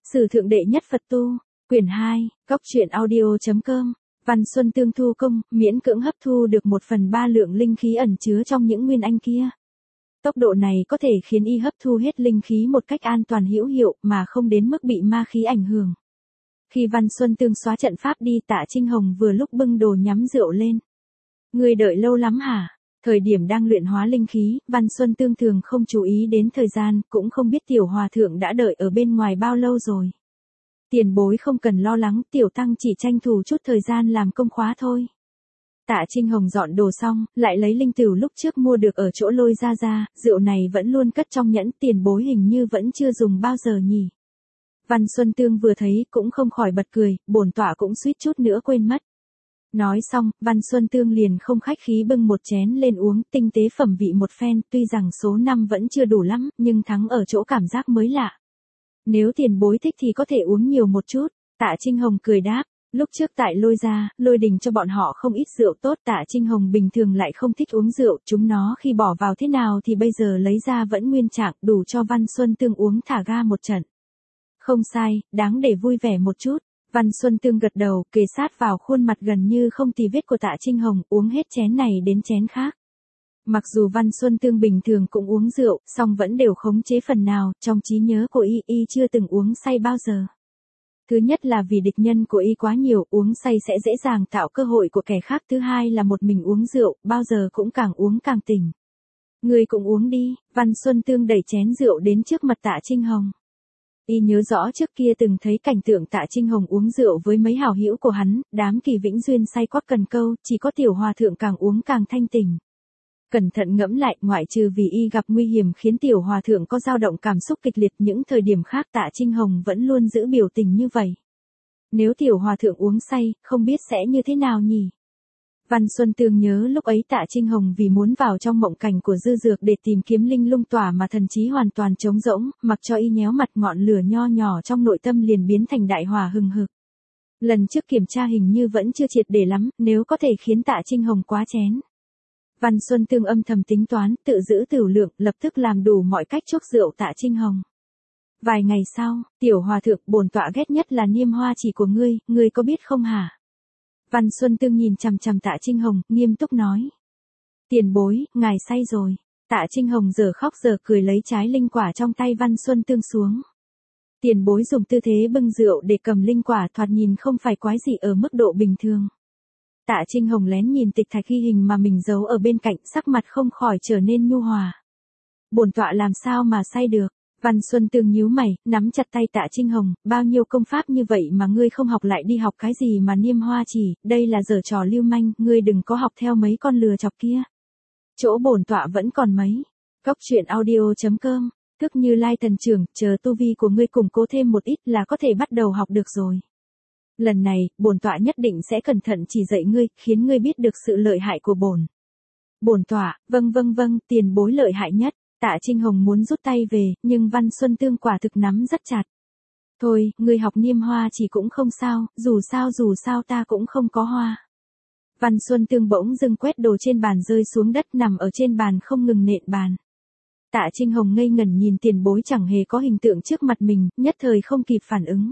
Sử thượng đệ nhất Phật tu, quyển 2, góc truyện audio.com, Văn Xuân Tương thu công, miễn cưỡng hấp thu được 1/3 lượng linh khí ẩn chứa trong những nguyên anh kia. Tốc độ này có thể khiến y hấp thu hết linh khí một cách an toàn hữu hiệu mà không đến mức bị ma khí ảnh hưởng. Khi Văn Xuân Tương xóa trận pháp đi, Tạ Trinh Hồng vừa lúc bưng đồ nhắm rượu lên. Người đợi lâu lắm hả? Thời điểm đang luyện hóa linh khí, Văn Xuân Tương thường không chú ý đến thời gian, cũng không biết tiểu hòa thượng đã đợi ở bên ngoài bao lâu rồi. Tiền bối không cần lo lắng, tiểu tăng chỉ tranh thủ chút thời gian làm công khóa thôi. Tạ Trinh Hồng dọn đồ xong, lại lấy linh tửu lúc trước mua được ở chỗ Lôi ra, rượu này vẫn luôn cất trong nhẫn, tiền bối hình như vẫn chưa dùng bao giờ nhỉ. Văn Xuân Tương vừa thấy cũng không khỏi bật cười, bổn tọa cũng suýt chút nữa quên mất. Nói xong, Văn Xuân Tương liền không khách khí bưng một chén lên uống, tinh tế phẩm vị một phen, tuy rằng số năm vẫn chưa đủ lắm, nhưng thắng ở chỗ cảm giác mới lạ. Nếu tiền bối thích thì có thể uống nhiều một chút, Tạ Trinh Hồng cười đáp. Lúc trước tại Lôi ra, Lôi Đình cho bọn họ không ít rượu tốt, Tạ Trinh Hồng bình thường lại không thích uống rượu, chúng nó khi bỏ vào thế nào thì bây giờ lấy ra vẫn nguyên trạng, đủ cho Văn Xuân Tương uống thả ga một trận. Không sai, đáng để vui vẻ một chút. Văn Xuân Tương gật đầu, kề sát vào khuôn mặt gần như không tì vết của Tạ Trinh Hồng, uống hết chén này đến chén khác. Mặc dù Văn Xuân Tương bình thường cũng uống rượu, song vẫn đều khống chế phần nào, trong trí nhớ của y chưa từng uống say bao giờ. Thứ nhất là vì địch nhân của y quá nhiều, uống say sẽ dễ dàng tạo cơ hội của kẻ khác. Thứ hai là một mình uống rượu, bao giờ cũng càng uống càng tỉnh. Người cũng uống đi, Văn Xuân Tương đẩy chén rượu đến trước mặt Tạ Trinh Hồng. Y nhớ rõ trước kia từng thấy cảnh tượng Tạ Trinh Hồng uống rượu với mấy hảo hữu của hắn, đám Kỳ Vĩnh Duyên say quắc cần câu, chỉ có tiểu hòa thượng càng uống càng thanh tỉnh. Cẩn thận ngẫm lại, ngoại trừ vì y gặp nguy hiểm khiến tiểu hòa thượng có dao động cảm xúc kịch liệt, những thời điểm khác Tạ Trinh Hồng vẫn luôn giữ biểu tình như vậy. Nếu tiểu hòa thượng uống say, không biết sẽ như thế nào nhỉ? Văn Xuân Tương nhớ lúc ấy Tạ Trinh Hồng vì muốn vào trong mộng cảnh của Dư Dược để tìm kiếm linh lung tỏa mà thần trí hoàn toàn trống rỗng, mặc cho y nhéo mặt, ngọn lửa nho nhỏ trong nội tâm liền biến thành đại hỏa hừng hực. Lần trước kiểm tra hình như vẫn chưa triệt để lắm, nếu có thể khiến Tạ Trinh Hồng quá chén. Văn Xuân Tương âm thầm tính toán, tự giữ tửu lượng, lập tức làm đủ mọi cách chuốc rượu Tạ Trinh Hồng. Vài ngày sau, tiểu hòa thượng, bổn tọa ghét nhất là niêm hoa chỉ của ngươi có biết không hả? Văn Xuân Tương nhìn chằm chằm Tạ Trinh Hồng, nghiêm túc nói. Tiền bối, ngài say rồi. Tạ Trinh Hồng giờ khóc giờ cười lấy trái linh quả trong tay Văn Xuân Tương xuống. Tiền bối dùng tư thế bưng rượu để cầm linh quả, thoạt nhìn không phải quái gì ở mức độ bình thường. Tạ Trinh Hồng lén nhìn tịch thạch ghi hình mà mình giấu ở bên cạnh, sắc mặt không khỏi trở nên nhu hòa. Bổn tọa làm sao mà say được? Văn Xuân Tương nhíu mày, nắm chặt tay Tạ Trinh Hồng, bao nhiêu công pháp như vậy mà ngươi không học, lại đi học cái gì mà niêm hoa chỉ, đây là giở trò lưu manh, ngươi đừng có học theo mấy con lừa chọc kia. Chỗ bổn tọa vẫn còn mấy. Góc truyện audio.com, Thức Như Lai thần trưởng, chờ tu vi của ngươi củng cố thêm một ít là có thể bắt đầu học được rồi. Lần này, bổn tọa nhất định sẽ cẩn thận chỉ dạy ngươi, khiến ngươi biết được sự lợi hại của bổn. Bổn tọa, vâng, tiền bối lợi hại nhất. Tạ Trinh Hồng muốn rút tay về, nhưng Văn Xuân Tương quả thực nắm rất chặt. Thôi, ngươi học niêm hoa chỉ cũng không sao, dù sao ta cũng không có hoa. Văn Xuân Tương bỗng dưng quét đồ trên bàn rơi xuống đất, nằm ở trên bàn không ngừng nện bàn. Tạ Trinh Hồng ngây ngẩn nhìn tiền bối chẳng hề có hình tượng trước mặt mình, nhất thời không kịp phản ứng.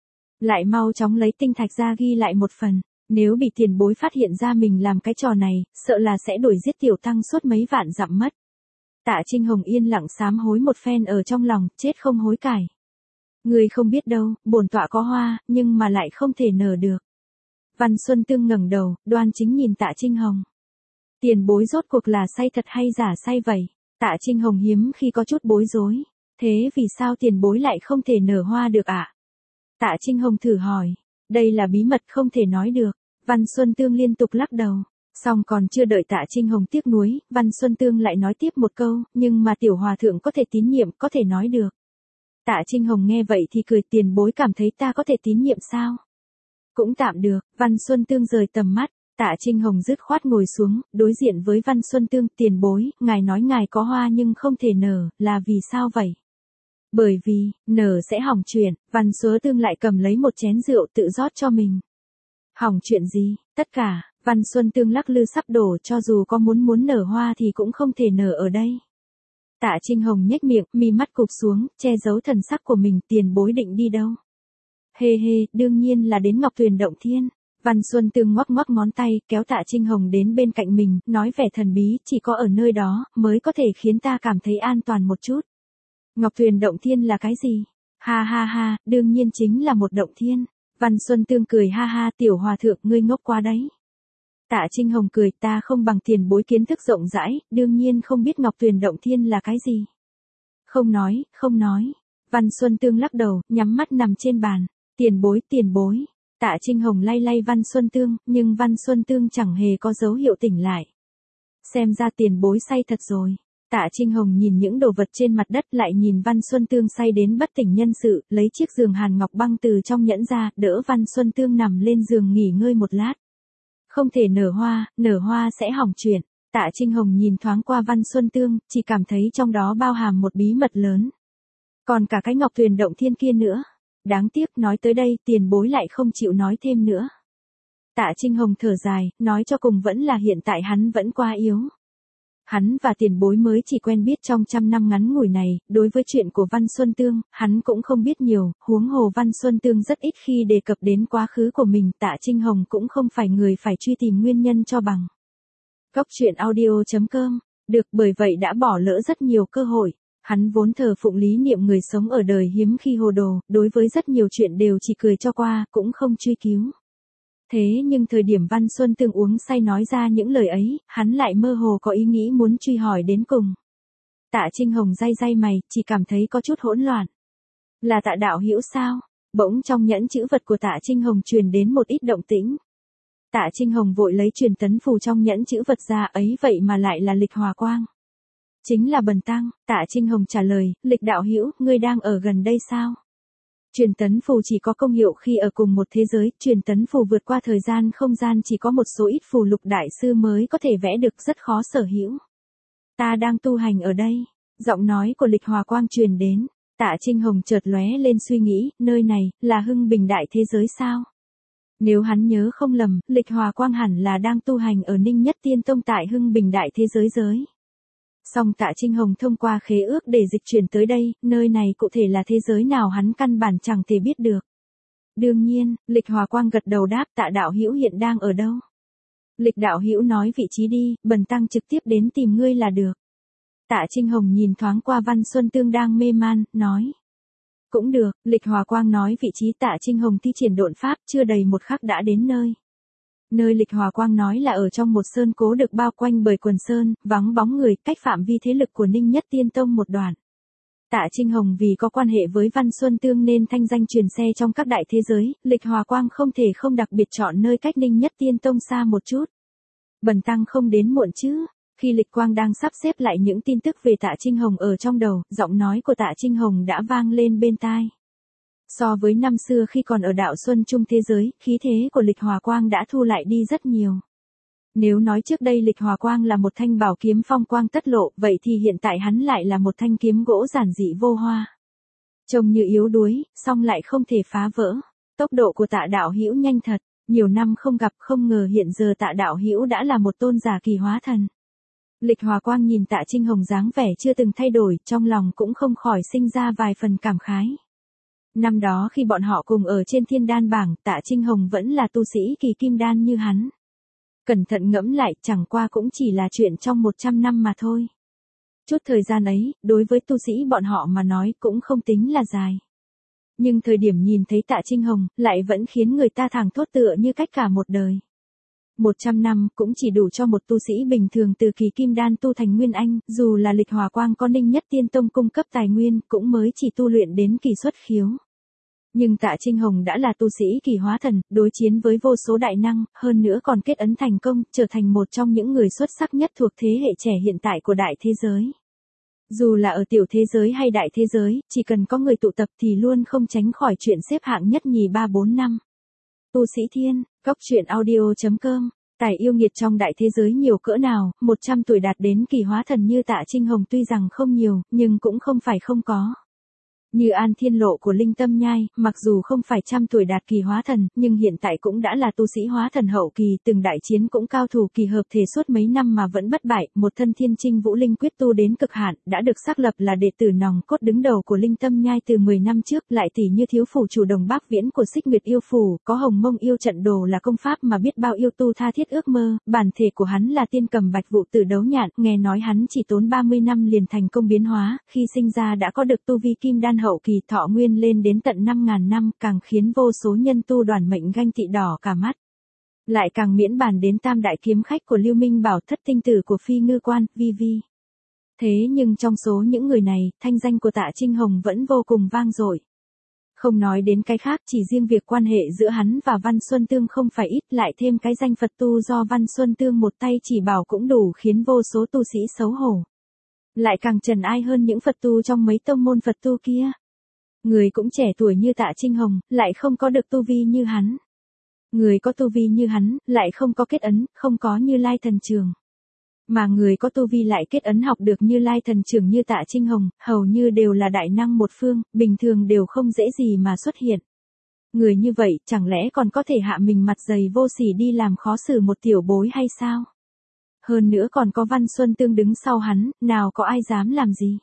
Lại mau chóng lấy tinh thạch ra ghi lại một phần, nếu bị tiền bối phát hiện ra mình làm cái trò này, sợ là sẽ đuổi giết tiểu tăng suốt mấy vạn dặm mất. Tạ Trinh Hồng yên lặng sám hối một phen ở trong lòng, chết không hối cải. Người không biết đâu, bổn tọa có hoa, nhưng mà lại không thể nở được. Văn Xuân Tương ngẩng đầu, đoan chính nhìn Tạ Trinh Hồng. Tiền bối rốt cuộc là say thật hay giả say vậy? Tạ Trinh Hồng hiếm khi có chút bối rối. Thế vì sao tiền bối lại không thể nở hoa được ạ? Tạ Trinh Hồng thử hỏi. Đây là bí mật không thể nói được. Văn Xuân Tương liên tục lắc đầu. Xong còn chưa đợi Tạ Trinh Hồng tiếc nuối, Văn Xuân Tương lại nói tiếp một câu, nhưng mà tiểu hòa thượng có thể tín nhiệm, có thể nói được. Tạ Trinh Hồng nghe vậy thì cười, tiền bối cảm thấy ta có thể tín nhiệm sao? Cũng tạm được. Văn Xuân Tương rời tầm mắt, Tạ Trinh Hồng dứt khoát ngồi xuống, đối diện với Văn Xuân Tương, tiền bối, ngài nói ngài có hoa nhưng không thể nở, là vì sao vậy? Bởi vì, nở sẽ hỏng chuyện. Văn Xuân Tương lại cầm lấy một chén rượu tự rót cho mình. Hỏng chuyện gì? Tất cả. Văn Xuân Tương lắc lư sắp đổ, cho dù có muốn nở hoa thì cũng không thể nở ở đây. Tạ Trinh Hồng nhếch miệng, mi mắt cụp xuống, che giấu thần sắc của mình, tiền bối định đi đâu? Hê hê, đương nhiên là đến Ngọc Tuyền Động Thiên. Văn Xuân Tương ngoắc ngoắc ngón tay, kéo Tạ Trinh Hồng đến bên cạnh mình, nói vẻ thần bí, chỉ có ở nơi đó, mới có thể khiến ta cảm thấy an toàn một chút. Ngọc Tuyền Động Thiên là cái gì? Ha ha ha, đương nhiên chính là một động thiên. Văn Xuân Tương cười ha ha, tiểu hòa thượng ngươi ngốc quá đấy. Tạ Trinh Hồng cười, ta không bằng tiền bối kiến thức rộng rãi, đương nhiên không biết Ngọc Tuyền Động Thiên là cái gì. Không nói, không nói. Văn Xuân Tương lắc đầu, nhắm mắt nằm trên bàn. Tiền bối, tiền bối. Tạ Trinh Hồng lay lay Văn Xuân Tương, nhưng Văn Xuân Tương chẳng hề có dấu hiệu tỉnh lại. Xem ra tiền bối say thật rồi. Tạ Trinh Hồng nhìn những đồ vật trên mặt đất lại nhìn Văn Xuân Tương say đến bất tỉnh nhân sự, lấy chiếc giường hàn ngọc băng từ trong nhẫn ra, đỡ Văn Xuân Tương nằm lên giường nghỉ ngơi một lát. Không thể nở hoa sẽ hỏng chuyện. Tạ Trinh Hồng nhìn thoáng qua Văn Xuân Tương, chỉ cảm thấy trong đó bao hàm một bí mật lớn. Còn cả cái Ngọc Tuyền Động Thiên kia nữa. Đáng tiếc nói tới đây, tiền bối lại không chịu nói thêm nữa. Tạ Trinh Hồng thở dài, nói cho cùng vẫn là hiện tại hắn vẫn quá yếu. Hắn và tiền bối mới chỉ quen biết trong 100 năm ngắn ngủi này, đối với chuyện của Văn Xuân Tương, hắn cũng không biết nhiều, huống hồ Văn Xuân Tương rất ít khi đề cập đến quá khứ của mình, Tạ Trinh Hồng cũng không phải người phải truy tìm nguyên nhân cho bằng. Góc truyện audio.com, được bởi vậy đã bỏ lỡ rất nhiều cơ hội. Hắn vốn thờ phụng lý niệm người sống ở đời hiếm khi hồ đồ, đối với rất nhiều chuyện đều chỉ cười cho qua, cũng không truy cứu. Thế nhưng thời điểm Văn Xuân Tương uống say nói ra những lời ấy, hắn lại mơ hồ có ý nghĩ muốn truy hỏi đến cùng. Tạ Trinh Hồng day day mày, chỉ cảm thấy có chút hỗn loạn. Là Tạ đạo hữu sao? Bỗng trong nhẫn chữ vật của Tạ Trinh Hồng truyền đến một ít động tĩnh. Tạ Trinh Hồng vội lấy truyền tấn phù trong nhẫn chữ vật ra, ấy vậy mà lại là Lịch Hòa Quang. Chính là Bần Tăng. Tạ Trinh Hồng trả lời, Lịch đạo hữu, ngươi đang ở gần đây sao? Truyền tấn phù chỉ có công hiệu khi ở cùng một thế giới, truyền tấn phù vượt qua thời gian không gian chỉ có một số ít phù lục đại sư mới có thể vẽ được, rất khó sở hữu. Ta đang tu hành ở đây. Giọng nói của Lịch Hòa Quang truyền đến. Tạ Trinh Hồng chợt lóe lên suy nghĩ, nơi này, là Hưng Bình Đại Thế Giới sao? Nếu hắn nhớ không lầm, Lịch Hòa Quang hẳn là đang tu hành ở Ninh Nhất Tiên Tông tại Hưng Bình Đại Thế Giới giới. Song Tạ Trinh Hồng thông qua khế ước để dịch chuyển tới đây, nơi này cụ thể là thế giới nào hắn căn bản chẳng thể biết được. Đương nhiên, Lịch Hòa Quang gật đầu đáp, Tạ đạo hữu hiện đang ở đâu? Lịch đạo hữu nói vị trí đi, Bần Tăng trực tiếp đến tìm ngươi là được. Tạ Trinh Hồng nhìn thoáng qua Văn Xuân Tương đang mê man, nói. Cũng được, Lịch Hòa Quang nói vị trí Tạ Trinh Hồng thi triển độn pháp, chưa đầy một khắc đã đến nơi. Nơi Lịch Hòa Quang nói là ở trong một sơn cố được bao quanh bởi quần sơn, vắng bóng người, cách phạm vi thế lực của Ninh Nhất Tiên Tông một đoạn. Tạ Trinh Hồng vì có quan hệ với Văn Xuân Tương nên thanh danh truyền xe trong các đại thế giới, Lịch Hòa Quang không thể không đặc biệt chọn nơi cách Ninh Nhất Tiên Tông xa một chút. Bần Tăng không đến muộn chứ? Khi Lịch Quang đang sắp xếp lại những tin tức về Tạ Trinh Hồng ở trong đầu, giọng nói của Tạ Trinh Hồng đã vang lên bên tai. So với năm xưa khi còn ở đạo Xuân Trung thế giới, khí thế của Lịch Hòa Quang đã thu lại đi rất nhiều. Nếu nói trước đây Lịch Hòa Quang là một thanh bảo kiếm phong quang tất lộ, vậy thì hiện tại hắn lại là một thanh kiếm gỗ giản dị vô hoa. Trông như yếu đuối, song lại không thể phá vỡ. Tốc độ của Tạ đạo hữu nhanh thật, nhiều năm không gặp, không ngờ hiện giờ Tạ đạo hữu đã là một tôn giả kỳ hóa thần. Lịch Hòa Quang nhìn Tạ Trinh Hồng dáng vẻ chưa từng thay đổi, trong lòng cũng không khỏi sinh ra vài phần cảm khái. Năm đó khi bọn họ cùng ở trên thiên đan bảng, Tạ Trinh Hồng vẫn là tu sĩ kỳ kim đan như hắn. Cẩn thận ngẫm lại, chẳng qua cũng chỉ là chuyện trong 100 năm mà thôi. Chút thời gian ấy, đối với tu sĩ bọn họ mà nói cũng không tính là dài. Nhưng thời điểm nhìn thấy Tạ Trinh Hồng, lại vẫn khiến người ta thảng thốt tựa như cách cả một đời. 100 năm cũng chỉ đủ cho một tu sĩ bình thường từ kỳ kim đan tu thành nguyên anh, dù là Lịch Hòa Quang có Ninh Nhất Tiên Tông cung cấp tài nguyên, cũng mới chỉ tu luyện đến kỳ xuất khiếu. Nhưng Tạ Trinh Hồng đã là tu sĩ kỳ hóa thần, đối chiến với vô số đại năng, hơn nữa còn kết ấn thành công, trở thành một trong những người xuất sắc nhất thuộc thế hệ trẻ hiện tại của đại thế giới. Dù là ở tiểu thế giới hay đại thế giới, chỉ cần có người tụ tập thì luôn không tránh khỏi chuyện xếp hạng nhất nhì 3 4 năm. Tu sĩ thiên, góc truyện audio.com, tài yêu nghiệt trong đại thế giới nhiều cỡ nào, 100 tuổi đạt đến kỳ hóa thần như Tạ Trinh Hồng tuy rằng không nhiều, nhưng cũng không phải không có. Như An Thiên Lộ của Linh Tâm Nhai, mặc dù không phải trăm tuổi đạt kỳ hóa thần, nhưng hiện tại cũng đã là tu sĩ hóa thần hậu kỳ, từng đại chiến cũng cao thủ kỳ hợp thể suốt mấy năm mà vẫn bất bại, một thân thiên trinh vũ linh quyết tu đến cực hạn, đã được xác lập là đệ tử nòng cốt đứng đầu của Linh Tâm Nhai từ 10 năm trước, lại tỷ như thiếu phủ chủ Đồng Bắc Viễn của Xích Nguyệt yêu phủ, có Hồng Mông yêu trận đồ là công pháp mà biết bao yêu tu tha thiết ước mơ, bản thể của hắn là tiên cầm bạch vụ tử đấu nhạn, nghe nói hắn chỉ tốn 30 năm liền thành công biến hóa, khi sinh ra đã có được tu vi kim đan hậu kỳ, thọ nguyên lên đến tận 5.000 năm, càng khiến vô số nhân tu đoàn mệnh ganh tị đỏ cả mắt. Lại càng miễn bàn đến tam đại kiếm khách của Lưu Minh Bảo, thất tinh tử của Phi Ngư Quan, Vi Vi. Thế nhưng trong số những người này, thanh danh của Tạ Trinh Hồng vẫn vô cùng vang dội. Không nói đến cái khác, chỉ riêng việc quan hệ giữa hắn và Văn Xuân Tương không phải ít, lại thêm cái danh Phật tu do Văn Xuân Tương một tay chỉ bảo cũng đủ khiến vô số tu sĩ xấu hổ. Lại càng trần ai hơn những Phật tu trong mấy tông môn Phật tu kia. Người cũng trẻ tuổi như Tạ Trinh Hồng, lại không có được tu vi như hắn. Người có tu vi như hắn, lại không có kết ấn, không có Như Lai Thần Trường. Mà người có tu vi lại kết ấn học được Như Lai Thần Trường như Tạ Trinh Hồng, hầu như đều là đại năng một phương, bình thường đều không dễ gì mà xuất hiện. Người như vậy, chẳng lẽ còn có thể hạ mình mặt dày vô sỉ đi làm khó xử một tiểu bối hay sao? Hơn nữa còn có Văn Xuân Tương đứng sau hắn, nào có ai dám làm gì?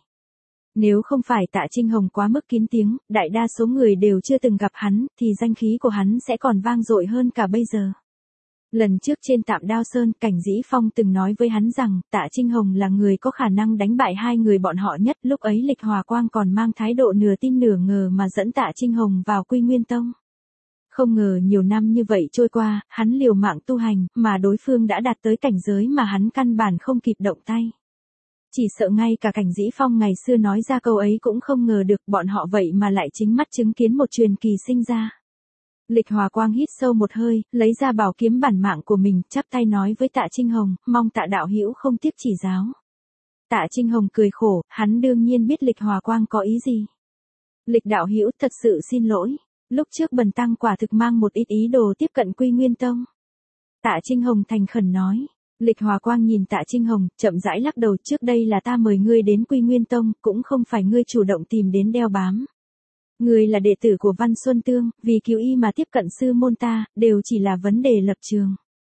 Nếu không phải Tạ Trinh Hồng quá mức kín tiếng, đại đa số người đều chưa từng gặp hắn, thì danh khí của hắn sẽ còn vang dội hơn cả bây giờ. Lần trước trên Tạm Đao Sơn, Cảnh Dĩ Phong từng nói với hắn rằng, Tạ Trinh Hồng là người có khả năng đánh bại hai người bọn họ nhất, lúc ấy Lịch Hòa Quang còn mang thái độ nửa tin nửa ngờ mà dẫn Tạ Trinh Hồng vào Quy Nguyên Tông. Không ngờ nhiều năm như vậy trôi qua, hắn liều mạng tu hành, mà đối phương đã đạt tới cảnh giới mà hắn căn bản không kịp động tay. Chỉ sợ ngay cả Cảnh Dĩ Phong ngày xưa nói ra câu ấy cũng không ngờ được, bọn họ vậy mà lại chính mắt chứng kiến một truyền kỳ sinh ra. Lịch Hòa Quang hít sâu một hơi, lấy ra bảo kiếm bản mạng của mình, chắp tay nói với Tạ Trinh Hồng, mong Tạ đạo hữu không tiếc chỉ giáo. Tạ Trinh Hồng cười khổ, hắn đương nhiên biết Lịch Hòa Quang có ý gì. Lịch đạo hữu thật sự xin lỗi, lúc trước bần tăng quả thực mang một ít ý đồ tiếp cận Quy Nguyên Tông. Tạ Trinh Hồng thành khẩn nói. Lịch Hòa Quang nhìn Tạ Trinh Hồng, chậm rãi lắc đầu, trước đây là ta mời ngươi đến Quy Nguyên Tông, cũng không phải ngươi chủ động tìm đến đeo bám. Ngươi là đệ tử của Văn Xuân Tương, vì cứu y mà tiếp cận sư môn ta, đều chỉ là vấn đề lập trường.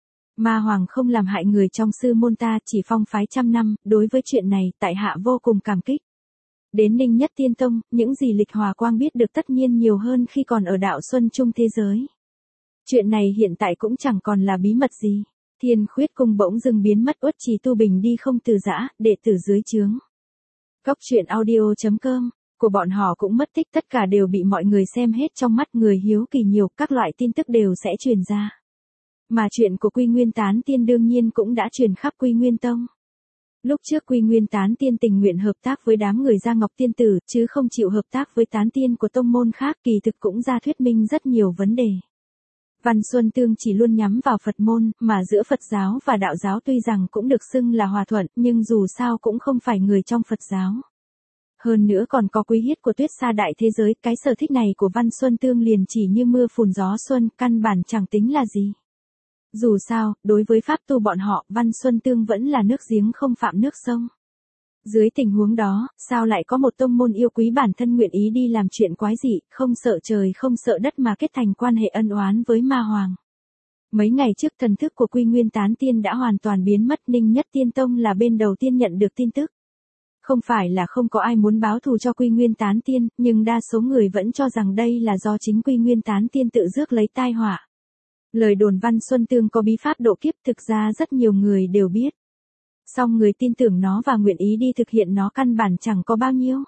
Ma Hoàng không làm hại người trong sư môn ta, chỉ phong phái trăm năm, đối với chuyện này, tại hạ vô cùng cảm kích. Đến Ninh Nhất Tiên Tông, những gì Lịch Hòa Quang biết được tất nhiên nhiều hơn khi còn ở đạo Xuân Trung thế giới. Chuyện này hiện tại cũng chẳng còn là bí mật gì. Thiên Khuyết Cung bỗng dưng biến mất, Uất Trì Tu Bình đi không từ giã, đệ tử dưới trướng. Góc truyện audio.com, của bọn họ cũng mất tích, tất cả đều bị mọi người xem hết trong mắt, người hiếu kỳ nhiều, các loại tin tức đều sẽ truyền ra. Mà chuyện của Quy Nguyên Tán Tiên đương nhiên cũng đã truyền khắp Quy Nguyên Tông. Lúc trước Quy Nguyên Tán Tiên tình nguyện hợp tác với đám người Gia Ngọc Tiên Tử, chứ không chịu hợp tác với tán tiên của tông môn khác, kỳ thực cũng ra thuyết minh rất nhiều vấn đề. Văn Xuân Tương chỉ luôn nhắm vào Phật môn, mà giữa Phật giáo và đạo giáo tuy rằng cũng được xưng là hòa thuận, nhưng dù sao cũng không phải người trong Phật giáo. Hơn nữa còn có quý hiết của Tuyết Sa đại thế giới, cái sở thích này của Văn Xuân Tương liền chỉ như mưa phùn gió xuân, căn bản chẳng tính là gì. Dù sao, đối với pháp tu bọn họ, Văn Xuân Tương vẫn là nước giếng không phạm nước sông. Dưới tình huống đó, sao lại có một tông môn yêu quý bản thân nguyện ý đi làm chuyện quái dị, không sợ trời không sợ đất mà kết thành quan hệ ân oán với Ma Hoàng. Mấy ngày trước thần thức của Quy Nguyên Tán Tiên đã hoàn toàn biến mất, Ninh Nhất Tiên Tông là bên đầu tiên nhận được tin tức. Không phải là không có ai muốn báo thù cho Quy Nguyên Tán Tiên, nhưng đa số người vẫn cho rằng đây là do chính Quy Nguyên Tán Tiên tự rước lấy tai họa. Lời đồn Văn Xuân Tương có bí pháp độ kiếp thực ra rất nhiều người đều biết. Song người tin tưởng nó và nguyện ý đi thực hiện nó căn bản chẳng có bao nhiêu.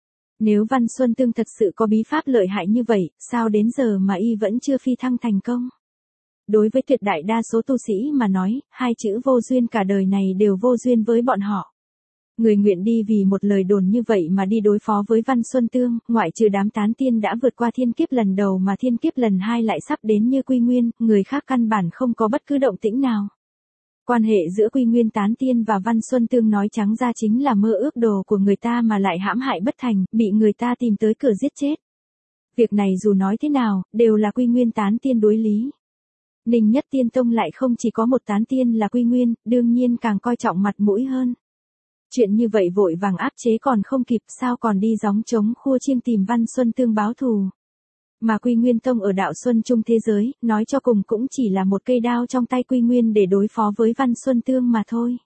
Nếu Văn Xuân Tương thật sự có bí pháp lợi hại như vậy, sao đến giờ mà y vẫn chưa phi thăng thành công? Đối với tuyệt đại đa số tu sĩ mà nói, hai chữ vô duyên cả đời này đều vô duyên với bọn họ. Người nguyện đi vì một lời đồn như vậy mà đi đối phó với Văn Xuân Tương, ngoại trừ đám tán tiên đã vượt qua thiên kiếp lần đầu mà thiên kiếp lần hai lại sắp đến như Quy Nguyên, người khác căn bản không có bất cứ động tĩnh nào. Quan hệ giữa Quy Nguyên Tán Tiên và Văn Xuân Tương nói trắng ra chính là mơ ước đồ của người ta mà lại hãm hại bất thành, bị người ta tìm tới cửa giết chết. Việc này dù nói thế nào, đều là Quy Nguyên Tán Tiên đối lý. Ninh Nhất Tiên Tông lại không chỉ có một tán tiên là Quy Nguyên, đương nhiên càng coi trọng mặt mũi hơn. Chuyện như vậy vội vàng áp chế còn không kịp, sao còn đi gióng trống khua chiêng tìm Văn Xuân Tương báo thù. Mà Quy Nguyên Tông ở đạo Xuân Trung thế giới, nói cho cùng cũng chỉ là một cây đao trong tay Quy Nguyên để đối phó với Văn Xuân Tương mà thôi.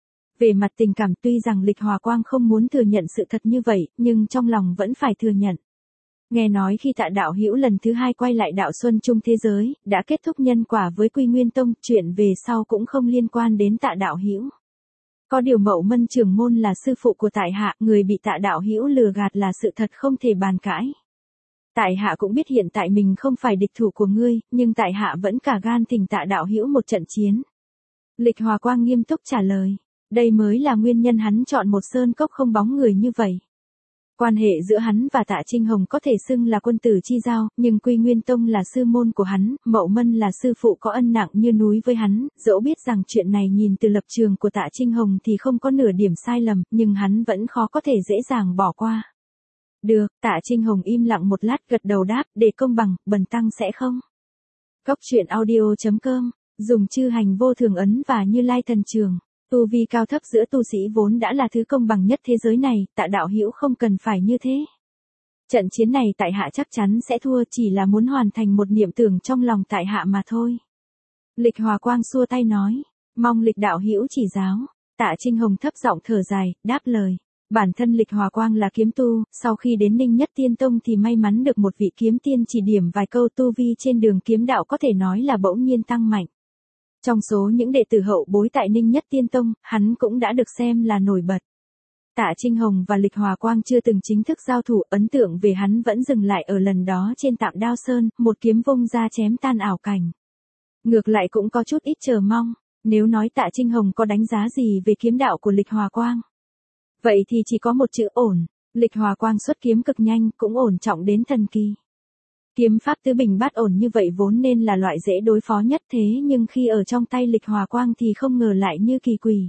Về mặt tình cảm tuy rằng Lịch Hòa Quang không muốn thừa nhận sự thật như vậy, nhưng trong lòng vẫn phải thừa nhận. Nghe nói khi Tạ đạo hữu lần thứ 2 quay lại đạo Xuân Trung thế giới, đã kết thúc nhân quả với Quy Nguyên Tông, chuyện về sau cũng không liên quan đến Tạ đạo hữu. Có điều Mậu Mân trưởng môn là sư phụ của tại hạ, người bị Tạ đạo hữu lừa gạt là sự thật không thể bàn cãi. Tại hạ cũng biết hiện tại mình không phải địch thủ của ngươi, nhưng tại hạ vẫn cả gan thỉnh Tạ đạo hữu một trận chiến. Lịch Hòa Quang nghiêm túc trả lời, đây mới là nguyên nhân hắn chọn một sơn cốc không bóng người như vậy. Quan hệ giữa hắn và Tạ Trinh Hồng có thể xưng là quân tử chi giao, nhưng Quy Nguyên Tông là sư môn của hắn, Mậu Mân là sư phụ có ân nặng như núi với hắn, dẫu biết rằng chuyện này nhìn từ lập trường của Tạ Trinh Hồng thì không có nửa điểm sai lầm, nhưng hắn vẫn khó có thể dễ dàng bỏ qua. Được, Tạ Trinh Hồng im lặng một lát gật đầu đáp, để công bằng, bần tăng sẽ không. Góc truyện audio.com, dùng chư hành vô thường ấn và Như Lai thần trường. Tu vi cao thấp giữa tu sĩ vốn đã là thứ công bằng nhất thế giới này, Tạ đạo hữu không cần phải như thế. Trận chiến này tại hạ chắc chắn sẽ thua, chỉ là muốn hoàn thành một niệm tưởng trong lòng tại hạ mà thôi. Lịch Hòa Quang xua tay nói, mong Lịch đạo hữu chỉ giáo. Tạ Trinh Hồng thấp giọng thở dài, đáp lời. Bản thân Lịch Hòa Quang là kiếm tu, sau khi đến Ninh Nhất Tiên Tông thì may mắn được một vị kiếm tiên chỉ điểm vài câu, tu vi trên đường kiếm đạo có thể nói là bỗng nhiên tăng mạnh. Trong số những đệ tử hậu bối tại Ninh Nhất Tiên Tông, hắn cũng đã được xem là nổi bật. Tạ Trinh Hồng và Lịch Hòa Quang chưa từng chính thức giao thủ, ấn tượng về hắn vẫn dừng lại ở lần đó trên Tạm Đao Sơn, một kiếm vung ra chém tan ảo cảnh. Ngược lại cũng có chút ít chờ mong, nếu nói Tạ Trinh Hồng có đánh giá gì về kiếm đạo của Lịch Hòa Quang. Vậy thì chỉ có một chữ ổn, Lịch Hòa Quang xuất kiếm cực nhanh, cũng ổn trọng đến thần kỳ. Kiếm pháp tứ bình bát ổn như vậy vốn nên là loại dễ đối phó nhất, thế nhưng khi ở trong tay Lịch Hòa Quang thì không ngờ lại như kỳ quỷ.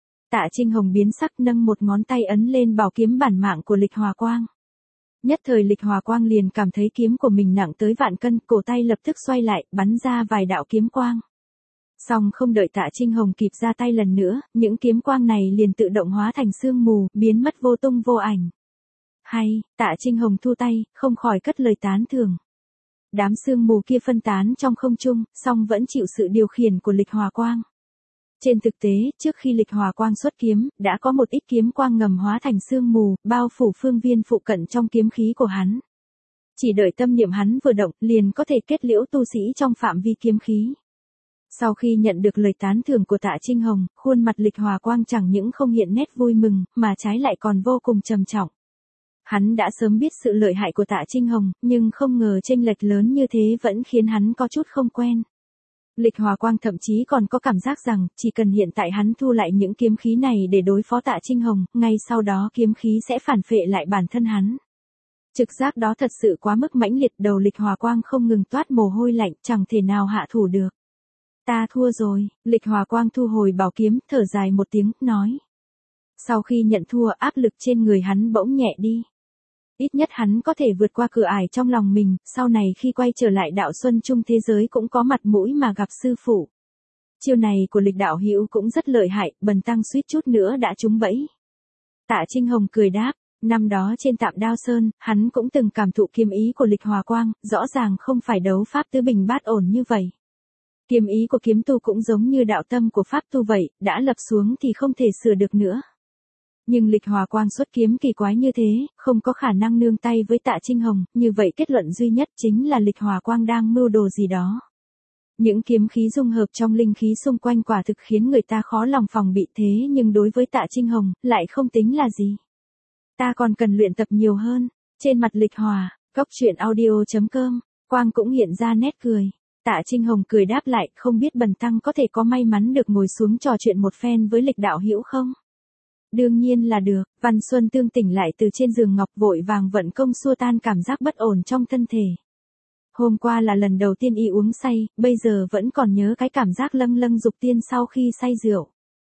Tạ Trinh Hồng biến sắc, nâng một ngón tay ấn lên bảo kiếm bản mạng của Lịch Hòa Quang. Nhất thời Lịch Hòa Quang liền cảm thấy kiếm của mình nặng tới vạn cân, cổ tay lập tức xoay lại, bắn ra vài đạo kiếm quang. Song không đợi Tạ Trinh Hồng kịp ra tay lần nữa, những kiếm quang này liền tự động hóa thành sương mù, biến mất vô tung vô ảnh. Hay, Tạ Trinh Hồng thu tay, không khỏi cất lời tán thưởng. Đám sương mù kia phân tán trong không trung, song vẫn chịu sự điều khiển của Lịch Hòa Quang. Trên thực tế, trước khi Lịch Hòa Quang xuất kiếm, đã có một ít kiếm quang ngầm hóa thành sương mù, bao phủ phương viên phụ cận trong kiếm khí của hắn. Chỉ đợi tâm niệm hắn vừa động, liền có thể kết liễu tu sĩ trong phạm vi kiếm khí. Sau khi nhận được lời tán thưởng của Tạ Trinh Hồng, khuôn mặt Lịch Hòa Quang chẳng những không hiện nét vui mừng, mà trái lại còn vô cùng trầm trọng. Hắn đã sớm biết sự lợi hại của Tạ Trinh Hồng, nhưng không ngờ chênh lệch lớn như thế vẫn khiến hắn có chút không quen. Lịch Hòa Quang thậm chí còn có cảm giác rằng, chỉ cần hiện tại hắn thu lại những kiếm khí này để đối phó Tạ Trinh Hồng, ngay sau đó kiếm khí sẽ phản phệ lại bản thân hắn. Trực giác đó thật sự quá mức mãnh liệt, đầu Lịch Hòa Quang không ngừng toát mồ hôi lạnh, chẳng thể nào hạ thủ được. Ta thua rồi, Lịch Hòa Quang thu hồi bảo kiếm, thở dài một tiếng, nói. Sau khi nhận thua, áp lực trên người hắn bỗng nhẹ đi. Ít nhất hắn có thể vượt qua cửa ải trong lòng mình, sau này khi quay trở lại đạo Xuân Trung thế giới cũng có mặt mũi mà gặp sư phụ. Chiêu này của Lịch đạo hữu cũng rất lợi hại, bần tăng suýt chút nữa đã trúng bẫy. Tạ Trinh Hồng cười đáp, năm đó trên Tạm Đao Sơn, hắn cũng từng cảm thụ kiếm ý của Lịch Hòa Quang, rõ ràng không phải đấu pháp tứ bình bát ổn như vậy. Kiếm ý của kiếm tu cũng giống như đạo tâm của pháp tu vậy, đã lập xuống thì không thể sửa được nữa. Nhưng Lịch Hòa Quang xuất kiếm kỳ quái như thế, không có khả năng nương tay với Tạ Trinh Hồng, như vậy kết luận duy nhất chính là Lịch Hòa Quang đang mưu đồ gì đó. Những kiếm khí dung hợp trong linh khí xung quanh quả thực khiến người ta khó lòng phòng bị, thế nhưng đối với Tạ Trinh Hồng, lại không tính là gì. Ta còn cần luyện tập nhiều hơn. Trên mặt Lịch Hòa, góc truyện audio.com, Quang cũng hiện ra nét cười. Tạ Trinh Hồng cười đáp lại, không biết bần tăng có thể có may mắn được ngồi xuống trò chuyện một phen với Lịch đạo hữu không? Đương nhiên là được. Văn Xuân Tương tỉnh lại từ trên giường ngọc, vội vàng vận công xua tan cảm giác bất ổn trong thân thể. Hôm qua là lần đầu tiên y uống say, bây giờ vẫn còn nhớ cái cảm giác lâng lâng dục tiên sau khi say rượu.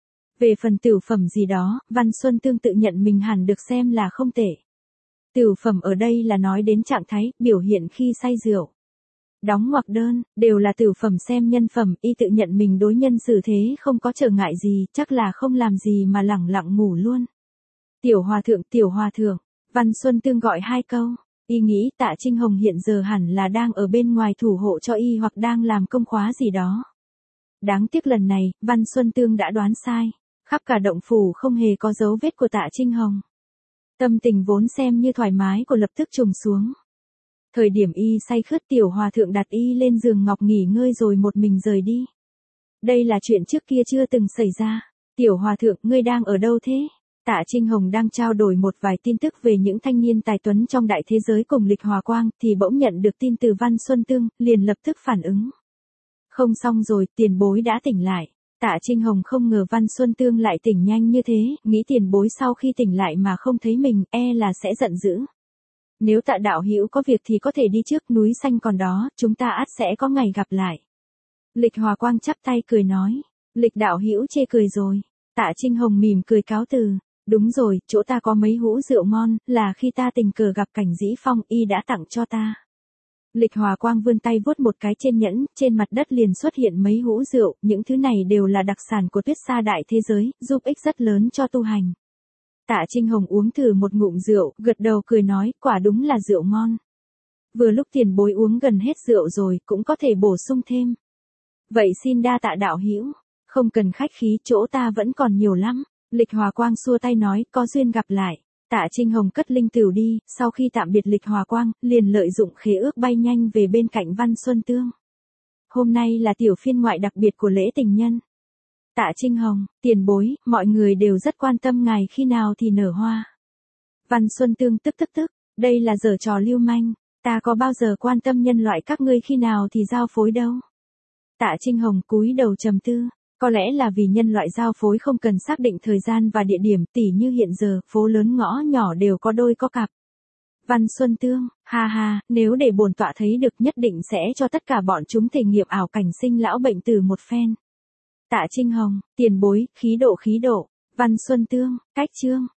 Về phần tửu phẩm gì đó, Văn Xuân Tương tự nhận mình hẳn được xem là không tệ. Tửu phẩm ở đây là nói đến trạng thái, biểu hiện khi say rượu. Đóng ngoặc đơn, đều là tửu phẩm xem nhân phẩm, y tự nhận mình đối nhân xử thế không có trở ngại gì, chắc là không làm gì mà lẳng lặng ngủ luôn. Tiểu hòa thượng, Văn Xuân Tương gọi hai câu, y nghĩ Tạ Trinh Hồng hiện giờ hẳn là đang ở bên ngoài thủ hộ cho y hoặc đang làm công khóa gì đó. Đáng tiếc lần này, Văn Xuân Tương đã đoán sai, khắp cả động phủ không hề có dấu vết của Tạ Trinh Hồng. Tâm tình vốn xem như thoải mái của lập tức trùng xuống. Thời điểm y say khướt tiểu hòa thượng đặt y lên giường ngọc nghỉ ngơi rồi một mình rời đi. Đây là chuyện trước kia chưa từng xảy ra. Tiểu hòa thượng, ngươi đang ở đâu thế? Tạ Trinh Hồng đang trao đổi một vài tin tức về những thanh niên tài tuấn trong đại thế giới cùng Lịch Hòa Quang thì bỗng nhận được tin từ Văn Xuân Tương, liền lập tức phản ứng. Không xong rồi, tiền bối đã tỉnh lại. Tạ Trinh Hồng không ngờ Văn Xuân Tương lại tỉnh nhanh như thế, nghĩ tiền bối sau khi tỉnh lại mà không thấy mình, là sẽ giận dữ. Nếu Tạ đạo hữu có việc thì có thể đi trước, núi xanh còn đó, chúng ta ắt sẽ có ngày gặp lại. Lịch Hòa Quang chắp tay cười nói, Lịch đạo hữu chê cười rồi. Tạ Trinh Hồng mỉm cười cáo từ, đúng rồi, chỗ ta có mấy hũ rượu ngon, là khi ta tình cờ gặp Cảnh Dĩ Phong, y đã tặng cho ta. Lịch Hòa Quang vươn tay vuốt một cái trên nhẫn, trên mặt đất liền xuất hiện mấy hũ rượu, những thứ này đều là đặc sản của Tuyết Sa đại thế giới, giúp ích rất lớn cho tu hành. Tạ Trinh Hồng uống thử một ngụm rượu, gật đầu cười nói, quả đúng là rượu ngon. Vừa lúc tiền bối uống gần hết rượu rồi, cũng có thể bổ sung thêm. Vậy xin đa tạ đạo hữu, không cần khách khí, chỗ ta vẫn còn nhiều lắm. Lịch Hòa Quang xua tay nói, có duyên gặp lại. Tạ Trinh Hồng cất linh tửu đi, sau khi tạm biệt Lịch Hòa Quang, liền lợi dụng khế ước bay nhanh về bên cạnh Văn Xuân Tương. Hôm nay là tiểu phiên ngoại đặc biệt của lễ tình nhân. Tạ Trinh Hồng, tiền bối, mọi người đều rất quan tâm ngài khi nào thì nở hoa. Văn Xuân Tương tức, đây là giở trò lưu manh, ta có bao giờ quan tâm nhân loại các ngươi khi nào thì giao phối đâu. Tạ Trinh Hồng cúi đầu trầm tư. Có lẽ là vì nhân loại giao phối không cần xác định thời gian và địa điểm, tỉ như hiện giờ, phố lớn ngõ nhỏ đều có đôi có cặp. Văn Xuân Tương, ha, nếu để bổn tọa thấy được nhất định sẽ cho tất cả bọn chúng thể nghiệm ảo cảnh sinh lão bệnh tử một phen. Tạ Trinh Hồng, tiền bối, khí độ. Văn Xuân Tương, cách chương.